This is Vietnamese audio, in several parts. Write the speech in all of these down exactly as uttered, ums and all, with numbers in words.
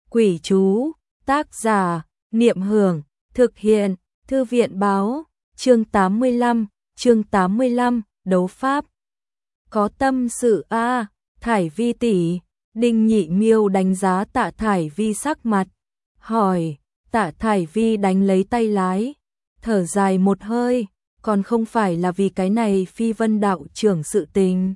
Quỷ chú, tác giả, Niệm Hưởng, thực hiện, Thư viện báo, chương tám mươi lăm, chương tám mươi lăm, đấu pháp. Có tâm sự a, à, Thải Vi tỷ. Đinh Nhị Miêu đánh giá Tạ Thải Vi sắc mặt, hỏi. Tạ Thải Vi đánh lấy tay lái, thở dài một hơi, còn không phải là vì cái này Phi Vân đạo trưởng sự tình.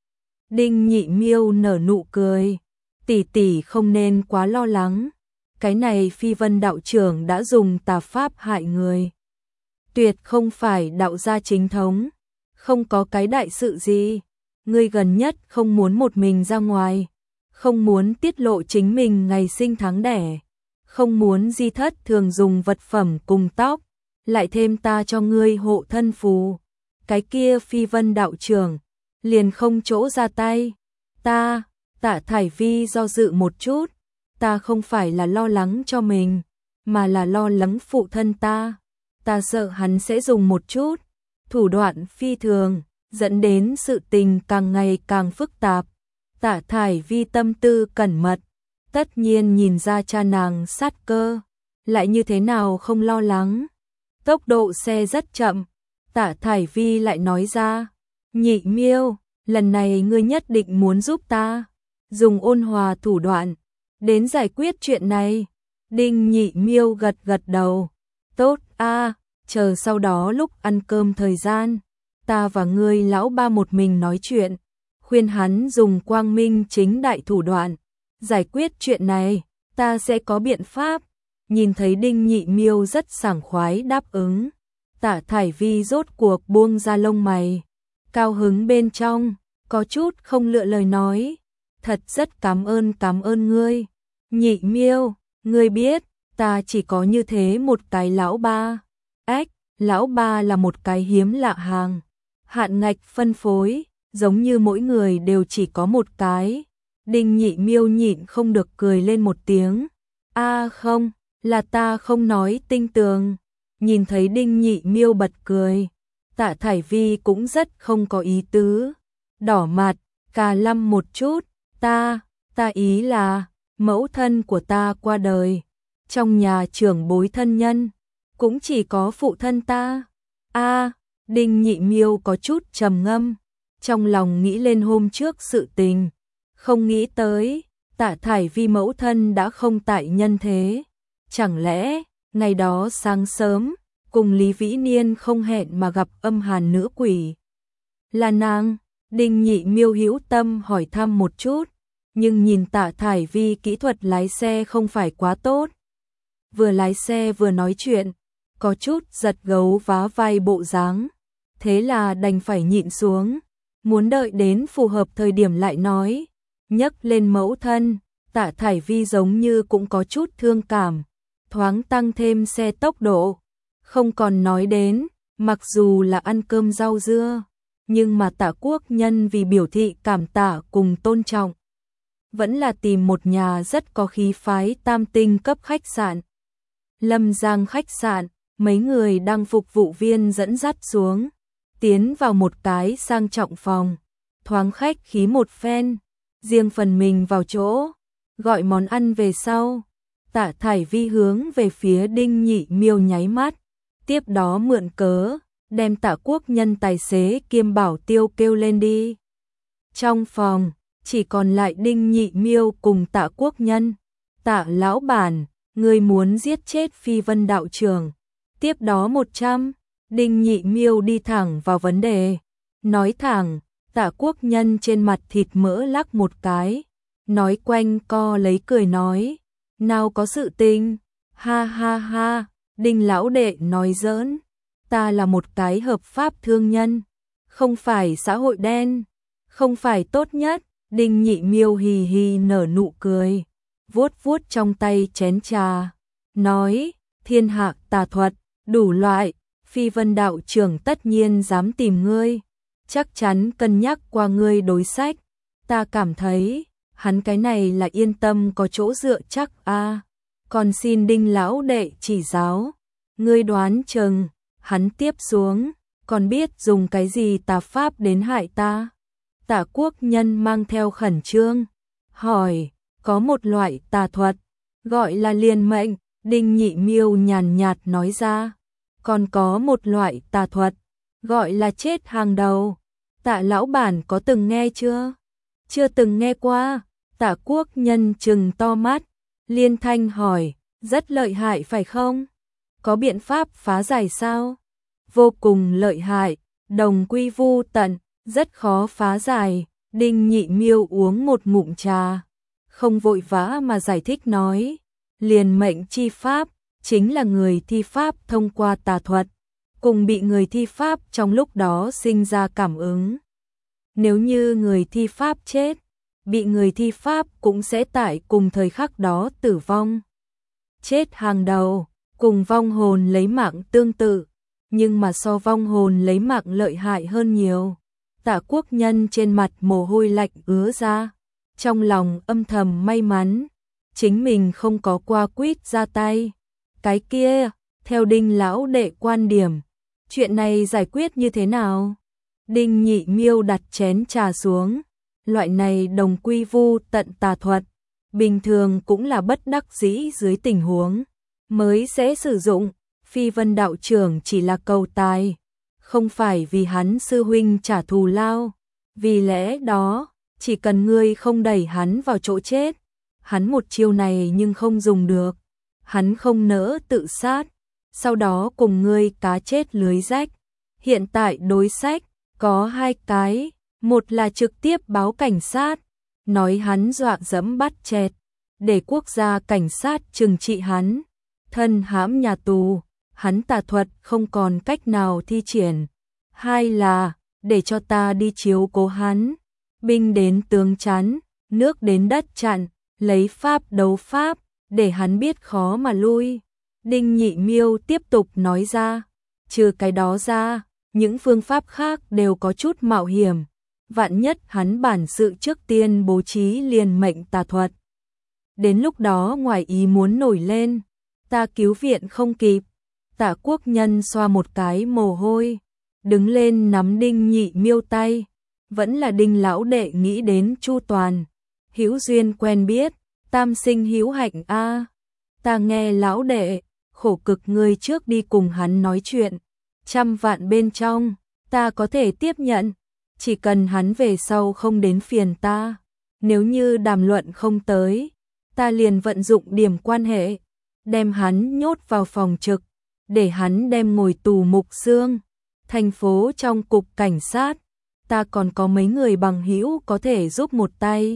Đinh Nhị Miêu nở nụ cười, tỷ tỷ không nên quá lo lắng, cái này Phi Vân đạo trưởng đã dùng tà pháp hại người. Tuyệt không phải đạo gia chính thống, không có cái đại sự gì, ngươi gần nhất không muốn một mình ra ngoài, không muốn tiết lộ chính mình ngày sinh tháng đẻ, không muốn di thất thường dùng vật phẩm cùng tóc, lại thêm ta cho ngươi hộ thân phù, cái kia Phi Vân đạo trưởng liền không chỗ ra tay. Ta, Tạ Thải Vi do dự một chút, ta không phải là lo lắng cho mình, mà là lo lắng phụ thân ta, ta sợ hắn sẽ dùng một chút thủ đoạn phi thường, dẫn đến sự tình càng ngày càng phức tạp. Tạ Thải Vi tâm tư cẩn mật, tất nhiên nhìn ra cha nàng sát cơ, lại như thế nào không lo lắng. Tốc độ xe rất chậm, Tạ Thải Vi lại nói ra, Nhị Miêu, lần này ngươi nhất định muốn giúp ta, dùng ôn hòa thủ đoạn, đến giải quyết chuyện này. Đinh Nhị Miêu gật gật đầu, tốt a, chờ sau đó lúc ăn cơm thời gian, ta và ngươi lão ba một mình nói chuyện, khuyên hắn dùng quang minh chính đại thủ đoạn, giải quyết chuyện này, ta sẽ có biện pháp. Nhìn thấy Đinh Nhị Miêu rất sảng khoái đáp ứng, Tạ Thải Vi rốt cuộc buông ra lông mày, cao hứng bên trong, có chút không lựa lời nói, thật rất cảm ơn cảm ơn ngươi. Nhị Miêu, ngươi biết, ta chỉ có như thế một cái lão ba. Ách, lão ba là một cái hiếm lạ hàng, hạn ngạch phân phối, giống như mỗi người đều chỉ có một cái. Đinh Nhị Miêu nhịn không được cười lên một tiếng. A à không, là ta không nói tinh tường. Nhìn thấy Đinh Nhị Miêu bật cười, Tạ Thải Vi cũng rất không có ý tứ, đỏ mặt, cà lăm một chút, ta, ta ý là, mẫu thân của ta qua đời, trong nhà trưởng bối thân nhân, cũng chỉ có phụ thân ta. A, à, Đinh Nhị Miêu có chút trầm ngâm, trong lòng nghĩ lên hôm trước sự tình, không nghĩ tới, Tạ Thải Vi mẫu thân đã không tại nhân thế, chẳng lẽ, ngày đó sáng sớm, cùng Lý Vĩ Niên không hẹn mà gặp âm hàn nữ quỷ. Là nàng. Đinh Nhị Miêu hữu tâm hỏi thăm một chút, nhưng nhìn Tạ Thải Vi kỹ thuật lái xe không phải quá tốt. Vừa lái xe vừa nói chuyện, có chút giật gấu vá vai bộ dáng, thế là đành phải nhịn xuống, muốn đợi đến phù hợp thời điểm lại nói. Nhấc lên mẫu thân, Tạ Thải Vi giống như cũng có chút thương cảm, thoáng tăng thêm xe tốc độ, không còn nói đến, mặc dù là ăn cơm rau dưa, nhưng mà Tạ Quốc Nhân vì biểu thị cảm tạ cùng tôn trọng, vẫn là tìm một nhà rất có khí phái tam tinh cấp khách sạn. Lâm Giang khách sạn, mấy người đang phục vụ viên dẫn dắt xuống, tiến vào một cái sang trọng phòng, thoáng khách khí một phen, riêng phần mình vào chỗ, gọi món ăn về sau. Tạ Thải Vi hướng về phía Đinh Nhị Miêu nháy mắt, tiếp đó mượn cớ, đem Tạ Quốc Nhân tài xế kiêm bảo tiêu kêu lên đi. Trong phòng, chỉ còn lại Đinh Nhị Miêu cùng Tạ Quốc Nhân. Tạ lão bản, người muốn giết chết Phi Vân đạo trưởng. Tiếp đó một trăm, Đinh Nhị Miêu đi thẳng vào vấn đề. Nói thẳng, Tạ Quốc Nhân trên mặt thịt mỡ lắc một cái. Nói quanh co lấy cười nói, nào có sự tình, ha ha ha, Đinh lão đệ nói giỡn. Ta là một cái hợp pháp thương nhân, không phải xã hội đen, không phải tốt nhất. Đinh Nhị Miêu hì hì nở nụ cười, vuốt vuốt trong tay chén trà, nói, thiên hạ tà thuật, đủ loại, Phi Vân đạo trưởng tất nhiên dám tìm ngươi, chắc chắn cân nhắc qua ngươi đối sách, ta cảm thấy, hắn cái này là yên tâm có chỗ dựa chắc a. À. Còn xin Đinh lão đệ chỉ giáo, ngươi đoán chừng hắn tiếp xuống, còn biết dùng cái gì tà pháp đến hại ta? Tạ Quốc Nhân mang theo khẩn trương, hỏi, có một loại tà thuật, gọi là liền mệnh, Đinh Nhị Miêu nhàn nhạt nói ra. Còn có một loại tà thuật, gọi là chết hàng đầu. Tạ lão bản có từng nghe chưa? Chưa từng nghe qua. Tạ Quốc Nhân trừng to mắt, liên thanh hỏi, rất lợi hại phải không? Có biện pháp phá giải sao? Vô cùng lợi hại, đồng quy vu tận, rất khó phá giải. Đinh Nhị Miêu uống một ngụm trà, không vội vã mà giải thích nói, liền mệnh chi pháp, chính là người thi pháp thông qua tà thuật, cùng bị người thi pháp trong lúc đó sinh ra cảm ứng. Nếu như người thi pháp chết, bị người thi pháp cũng sẽ tại cùng thời khắc đó tử vong. Chết hàng đầu, cùng vong hồn lấy mạng tương tự, nhưng mà so vong hồn lấy mạng lợi hại hơn nhiều. Tạ Quốc Nhân trên mặt mồ hôi lạnh ứa ra, trong lòng âm thầm may mắn, chính mình không có qua quýt ra tay. Cái kia, theo Đinh lão đệ quan điểm, chuyện này giải quyết như thế nào? Đinh Nhị Miêu đặt chén trà xuống, loại này đồng quy vu tận tà thuật, bình thường cũng là bất đắc dĩ dưới tình huống mới sẽ sử dụng. Phi Vân đạo trưởng chỉ là cầu tài, không phải vì hắn sư huynh trả thù lao. Vì lẽ đó, chỉ cần ngươi không đẩy hắn vào chỗ chết, hắn một chiêu này nhưng không dùng được. Hắn không nỡ tự sát, sau đó cùng ngươi cá chết lưới rách. Hiện tại đối sách có hai cái, một là trực tiếp báo cảnh sát, nói hắn dọa dẫm bắt chẹt, để quốc gia cảnh sát trừng trị hắn, thân hãm nhà tù, hắn tà thuật không còn cách nào thi triển. Hai là, để cho ta đi chiếu cố hắn, binh đến tướng chắn, nước đến đất chặn, lấy pháp đấu pháp, để hắn biết khó mà lui. Đinh Nhị Miêu tiếp tục nói ra, trừ cái đó ra, những phương pháp khác đều có chút mạo hiểm, vạn nhất hắn bản sự trước tiên bố trí liền mệnh tà thuật. Đến lúc đó ngoài ý muốn nổi lên, ta cứu viện không kịp. Tạ Quốc Nhân xoa một cái mồ hôi, đứng lên nắm Đinh Nhị Miêu tay, vẫn là Đinh lão đệ nghĩ đến chu toàn, hữu duyên quen biết, tam sinh hữu hạnh a. Ta nghe lão đệ, khổ cực ngươi trước đi cùng hắn nói chuyện, trăm vạn bên trong, ta có thể tiếp nhận, chỉ cần hắn về sau không đến phiền ta, nếu như đàm luận không tới, ta liền vận dụng điểm quan hệ, đem hắn nhốt vào phòng trực, để hắn đem ngồi tù mục xương. Thành phố trong cục cảnh sát, ta còn có mấy người bằng hữu có thể giúp một tay.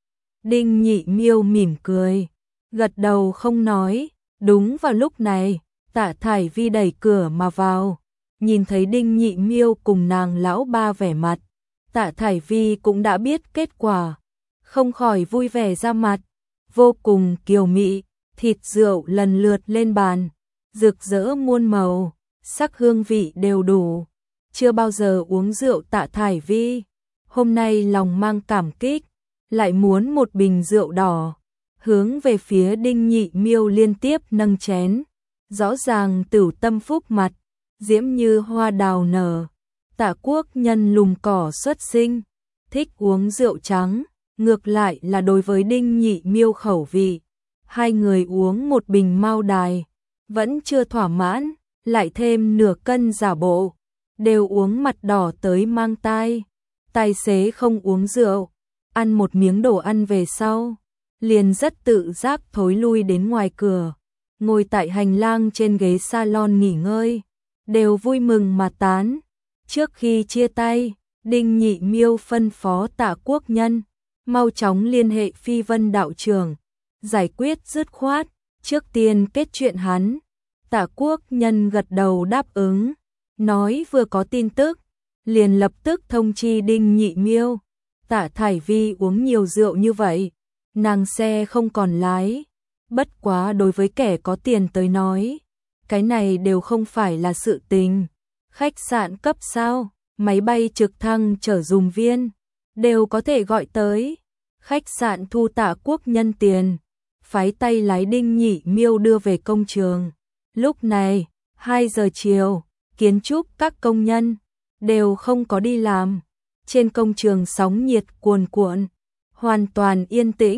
Đinh Nhị Miêu mỉm cười, gật đầu không nói. Đúng vào lúc này, Tạ Thải Vi đẩy cửa mà vào, nhìn thấy Đinh Nhị Miêu cùng nàng lão ba vẻ mặt, Tạ Thải Vi cũng đã biết kết quả, không khỏi vui vẻ ra mặt, vô cùng kiều mị, thịt rượu lần lượt lên bàn, rực rỡ muôn màu, sắc hương vị đều đủ. Chưa bao giờ uống rượu Tạ Thải Vi, hôm nay lòng mang cảm kích, lại muốn một bình rượu đỏ, hướng về phía Đinh Nhị Miêu liên tiếp nâng chén, rõ ràng tửu tâm phúc mặt, diễm như hoa đào nở. Tạ Quốc Nhân lùm cỏ xuất sinh, thích uống rượu trắng, ngược lại là đối với Đinh Nhị Miêu khẩu vị. Hai người uống một bình Mao Đài, vẫn chưa thỏa mãn, lại thêm nửa cân giả bộ, đều uống mặt đỏ tới mang tai. Tài xế không uống rượu, ăn một miếng đồ ăn về sau, liền rất tự giác thối lui đến ngoài cửa, ngồi tại hành lang trên ghế salon nghỉ ngơi, đều vui mừng mà tán. Trước khi chia tay, Đinh Nhị Miêu phân phó Tạ Quốc Nhân mau chóng liên hệ Phi Vân đạo trưởng, giải quyết dứt khoát, trước tiên kết chuyện hắn. Tạ Quốc Nhân gật đầu đáp ứng, nói vừa có tin tức, liền lập tức thông chi Đinh Nhị Miêu. Tạ Thải Vi uống nhiều rượu như vậy, nàng xe không còn lái, bất quá đối với kẻ có tiền tới nói, cái này đều không phải là sự tình. Khách sạn cấp sao, máy bay trực thăng chở dùng viên, đều có thể gọi tới. Khách sạn thu Tạ Quốc Nhân tiền, phái tay lái Đinh Nhị Miêu đưa về công trường. Lúc này, hai giờ chiều, kiến trúc các công nhân đều không có đi làm. Trên công trường sóng nhiệt cuồn cuộn, hoàn toàn yên tĩnh, quý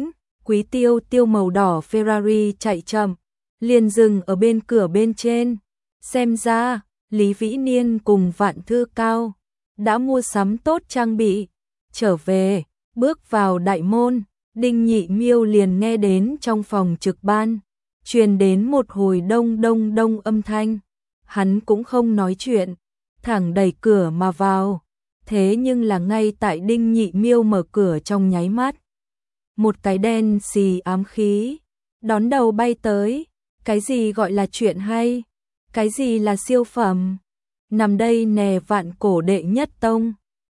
Quý Tiêu Tiêu màu đỏ Ferrari chạy chậm, liền dừng ở bên cửa bên trên. Xem ra, Lý Vĩ Niên cùng Vạn Thư Cao đã mua sắm tốt trang bị. Trở về, bước vào đại môn, Đinh Nhị Miêu liền nghe đến trong phòng trực ban truyền đến một hồi đông đông đông âm thanh. Hắn cũng không nói chuyện, thẳng đẩy cửa mà vào. Thế nhưng là ngay tại Đinh Nhị Miêu mở cửa trong nháy mắt, một cái đen xì ám khí đón đầu bay tới. Cái gì gọi là chuyện hay? Cái gì là siêu phẩm? Nằm đây nè, Vạn Cổ đệ nhất tông.